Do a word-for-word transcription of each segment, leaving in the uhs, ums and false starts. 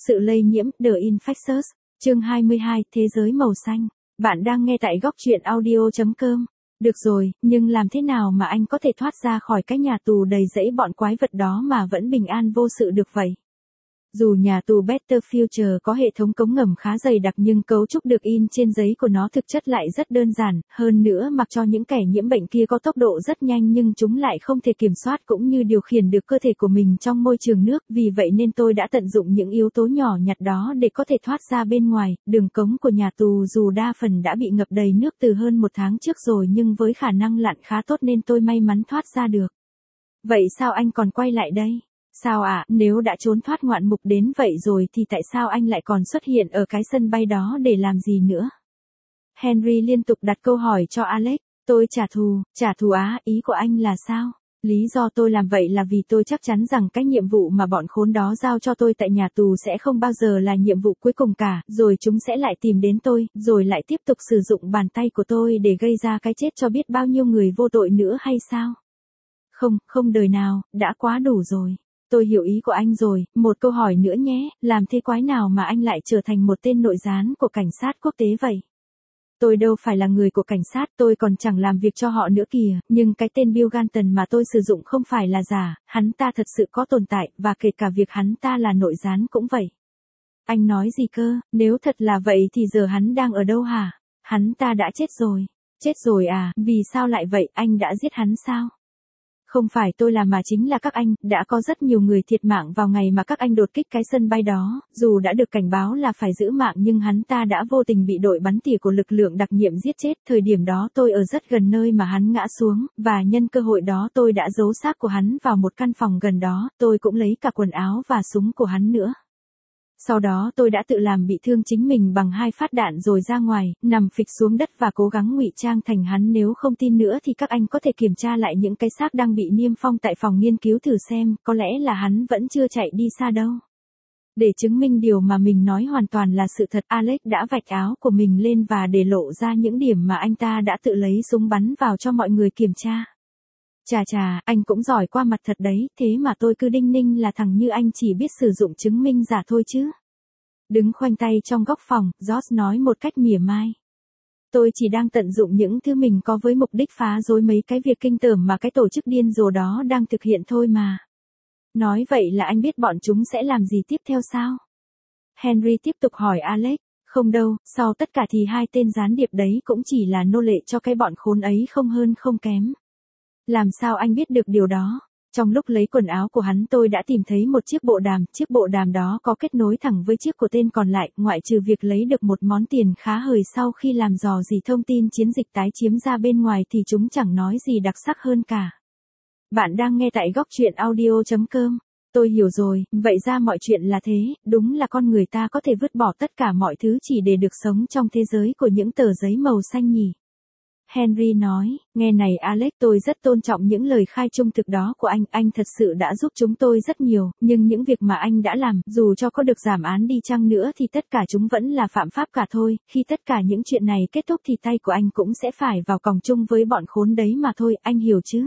Sự lây nhiễm, The Infectious, chương hai mươi hai, Thế giới màu xanh. Bạn đang nghe tại góc truyện audio chấm com. Được rồi, nhưng làm thế nào mà anh có thể thoát ra khỏi cái nhà tù đầy rẫy bọn quái vật đó mà vẫn bình an vô sự được vậy? Dù nhà tù Better Future có hệ thống cống ngầm khá dày đặc nhưng cấu trúc được in trên giấy của nó thực chất lại rất đơn giản, hơn nữa mặc cho những kẻ nhiễm bệnh kia có tốc độ rất nhanh nhưng chúng lại không thể kiểm soát cũng như điều khiển được cơ thể của mình trong môi trường nước, vì vậy nên tôi đã tận dụng những yếu tố nhỏ nhặt đó để có thể thoát ra bên ngoài. Đường cống của nhà tù dù đa phần đã bị ngập đầy nước từ hơn một tháng trước rồi nhưng với khả năng lặn khá tốt nên tôi may mắn thoát ra được. Vậy sao anh còn quay lại đây? Sao ạ, à, nếu đã trốn thoát ngoạn mục đến vậy rồi thì tại sao anh lại còn xuất hiện ở cái sân bay đó để làm gì nữa? Henry liên tục đặt câu hỏi cho Alex. Tôi trả thù, trả thù á, ý của anh là sao? Lý do tôi làm vậy là vì tôi chắc chắn rằng cái nhiệm vụ mà bọn khốn đó giao cho tôi tại nhà tù sẽ không bao giờ là nhiệm vụ cuối cùng cả, rồi chúng sẽ lại tìm đến tôi, rồi lại tiếp tục sử dụng bàn tay của tôi để gây ra cái chết cho biết bao nhiêu người vô tội nữa hay sao? Không, không đời nào, đã quá đủ rồi. Tôi hiểu ý của anh rồi, một câu hỏi nữa nhé, làm thế quái nào mà anh lại trở thành một tên nội gián của cảnh sát quốc tế vậy? Tôi đâu phải là người của cảnh sát, tôi còn chẳng làm việc cho họ nữa kìa, nhưng cái tên Bill Ganton mà tôi sử dụng không phải là giả, hắn ta thật sự có tồn tại, và kể cả việc hắn ta là nội gián cũng vậy. Anh nói gì cơ, nếu thật là vậy thì giờ hắn đang ở đâu hả? Hắn ta đã chết rồi. Chết rồi à, vì sao lại vậy, anh đã giết hắn sao? Không phải tôi làm mà chính là các anh, đã có rất nhiều người thiệt mạng vào ngày mà các anh đột kích cái sân bay đó, dù đã được cảnh báo là phải giữ mạng nhưng hắn ta đã vô tình bị đội bắn tỉa của lực lượng đặc nhiệm giết chết. Thời điểm đó tôi ở rất gần nơi mà hắn ngã xuống, và nhân cơ hội đó tôi đã giấu xác của hắn vào một căn phòng gần đó, tôi cũng lấy cả quần áo và súng của hắn nữa. Sau đó tôi đã tự làm bị thương chính mình bằng hai phát đạn rồi ra ngoài, nằm phịch xuống đất và cố gắng ngụy trang thành hắn. Nếu không tin nữa thì các anh có thể kiểm tra lại những cái xác đang bị niêm phong tại phòng nghiên cứu thử xem, có lẽ là hắn vẫn chưa chạy đi xa đâu. Để chứng minh điều mà mình nói hoàn toàn là sự thật, Alex đã vạch áo của mình lên và để lộ ra những điểm mà anh ta đã tự lấy súng bắn vào cho mọi người kiểm tra. Chà chà, anh cũng giỏi qua mặt thật đấy, thế mà tôi cứ đinh ninh là thằng như anh chỉ biết sử dụng chứng minh giả thôi chứ. Đứng khoanh tay trong góc phòng, George nói một cách mỉa mai. Tôi chỉ đang tận dụng những thứ mình có với mục đích phá rối mấy cái việc kinh tởm mà cái tổ chức điên rồ đó đang thực hiện thôi mà. Nói vậy là anh biết bọn chúng sẽ làm gì tiếp theo sao? Henry tiếp tục hỏi Alex. Không đâu, sau tất cả thì hai tên gián điệp đấy cũng chỉ là nô lệ cho cái bọn khốn ấy không hơn không kém. Làm sao anh biết được điều đó? Trong lúc lấy quần áo của hắn tôi đã tìm thấy một chiếc bộ đàm, chiếc bộ đàm đó có kết nối thẳng với chiếc của tên còn lại, ngoại trừ việc lấy được một món tiền khá hời sau khi làm dò dỉ thông tin chiến dịch tái chiếm ra bên ngoài thì chúng chẳng nói gì đặc sắc hơn cả. Bạn đang nghe tại góc truyện audio chấm com. Tôi hiểu rồi, vậy ra mọi chuyện là thế, đúng là con người ta có thể vứt bỏ tất cả mọi thứ chỉ để được sống trong thế giới của những tờ giấy màu xanh nhỉ. Henry nói, nghe này Alex, tôi rất tôn trọng những lời khai trung thực đó của anh, anh thật sự đã giúp chúng tôi rất nhiều, nhưng những việc mà anh đã làm, dù cho có được giảm án đi chăng nữa thì tất cả chúng vẫn là phạm pháp cả thôi, khi tất cả những chuyện này kết thúc thì tay của anh cũng sẽ phải vào còng chung với bọn khốn đấy mà thôi, anh hiểu chứ?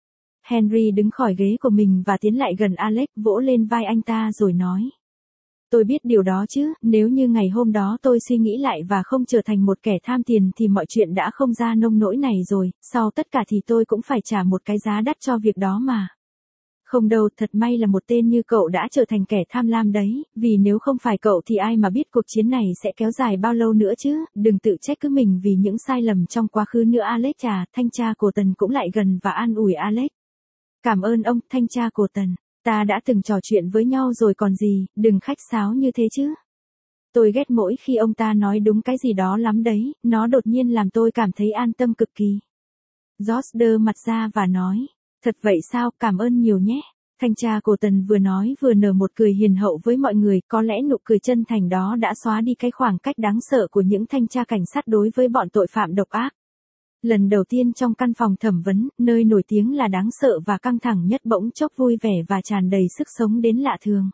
Henry đứng khỏi ghế của mình và tiến lại gần Alex, vỗ lên vai anh ta rồi nói. Tôi biết điều đó chứ, nếu như ngày hôm đó tôi suy nghĩ lại và không trở thành một kẻ tham tiền thì mọi chuyện đã không ra nông nỗi này rồi, sau tất cả thì tôi cũng phải trả một cái giá đắt cho việc đó mà. Không đâu, thật may là một tên như cậu đã trở thành kẻ tham lam đấy, vì nếu không phải cậu thì ai mà biết cuộc chiến này sẽ kéo dài bao lâu nữa chứ, đừng tự trách cứ mình vì những sai lầm trong quá khứ nữa Alex à. Thanh tra Cổ Tần cũng lại gần và an ủi Alex. Cảm ơn ông, thanh tra Cổ Tần. Ta đã từng trò chuyện với nhau rồi còn gì, đừng khách sáo như thế chứ. Tôi ghét mỗi khi ông ta nói đúng cái gì đó lắm đấy, nó đột nhiên làm tôi cảm thấy an tâm cực kỳ. George đơ mặt ra và nói, thật vậy sao, cảm ơn nhiều nhé. Thanh tra Cổ Tần vừa nói vừa nở một cười hiền hậu với mọi người, có lẽ nụ cười chân thành đó đã xóa đi cái khoảng cách đáng sợ của những thanh tra cảnh sát đối với bọn tội phạm độc ác. Lần đầu tiên trong căn phòng thẩm vấn, nơi nổi tiếng là đáng sợ và căng thẳng nhất bỗng chốc vui vẻ và tràn đầy sức sống đến lạ thường.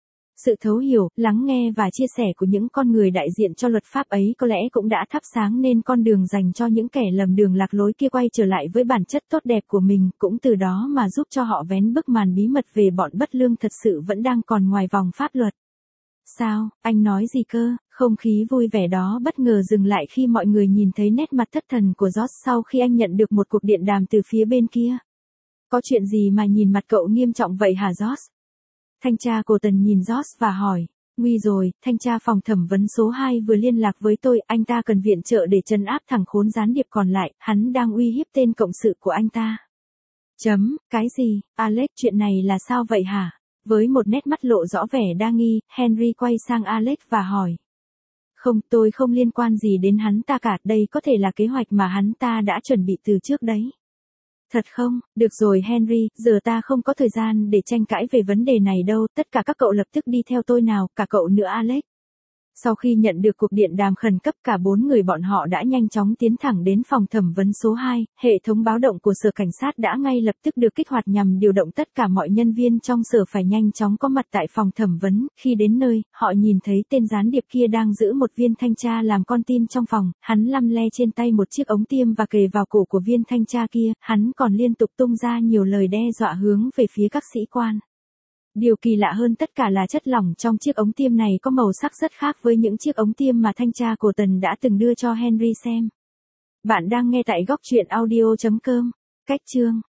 Sự thấu hiểu, lắng nghe và chia sẻ của những con người đại diện cho luật pháp ấy có lẽ cũng đã thắp sáng nên con đường dành cho những kẻ lầm đường lạc lối kia quay trở lại với bản chất tốt đẹp của mình, cũng từ đó mà giúp cho họ vén bức màn bí mật về bọn bất lương thật sự vẫn đang còn ngoài vòng pháp luật. Sao, anh nói gì cơ? Không khí vui vẻ đó bất ngờ dừng lại khi mọi người nhìn thấy nét mặt thất thần của George sau khi anh nhận được một cuộc điện đàm từ phía bên kia. Có chuyện gì mà nhìn mặt cậu nghiêm trọng vậy hả George? Thanh tra Cổ Tần nhìn George và hỏi. Nguy rồi, thanh tra phòng thẩm vấn số hai vừa liên lạc với tôi, anh ta cần viện trợ để trấn áp thằng khốn gián điệp còn lại, hắn đang uy hiếp tên cộng sự của anh ta. Chấm, cái gì, Alex, chuyện này là sao vậy hả? Với một nét mắt lộ rõ vẻ đa nghi, Henry quay sang Alex và hỏi. Không, tôi không liên quan gì đến hắn ta cả, đây có thể là kế hoạch mà hắn ta đã chuẩn bị từ trước đấy. Thật không? Được rồi Henry, giờ ta không có thời gian để tranh cãi về vấn đề này đâu, tất cả các cậu lập tức đi theo tôi nào, cả cậu nữa Alex. Sau khi nhận được cuộc điện đàm khẩn cấp, cả bốn người bọn họ đã nhanh chóng tiến thẳng đến phòng thẩm vấn số hai, hệ thống báo động của sở cảnh sát đã ngay lập tức được kích hoạt nhằm điều động tất cả mọi nhân viên trong sở phải nhanh chóng có mặt tại phòng thẩm vấn. Khi đến nơi, họ nhìn thấy tên gián điệp kia đang giữ một viên thanh tra làm con tin trong phòng, hắn lăm le trên tay một chiếc ống tiêm và kề vào cổ của viên thanh tra kia, hắn còn liên tục tung ra nhiều lời đe dọa hướng về phía các sĩ quan. Điều kỳ lạ hơn tất cả là chất lỏng trong chiếc ống tiêm này có màu sắc rất khác với những chiếc ống tiêm mà thanh tra Cổ Tần đã từng đưa cho Henry xem. Bạn đang nghe tại góc truyện audio chấm com. Cách chương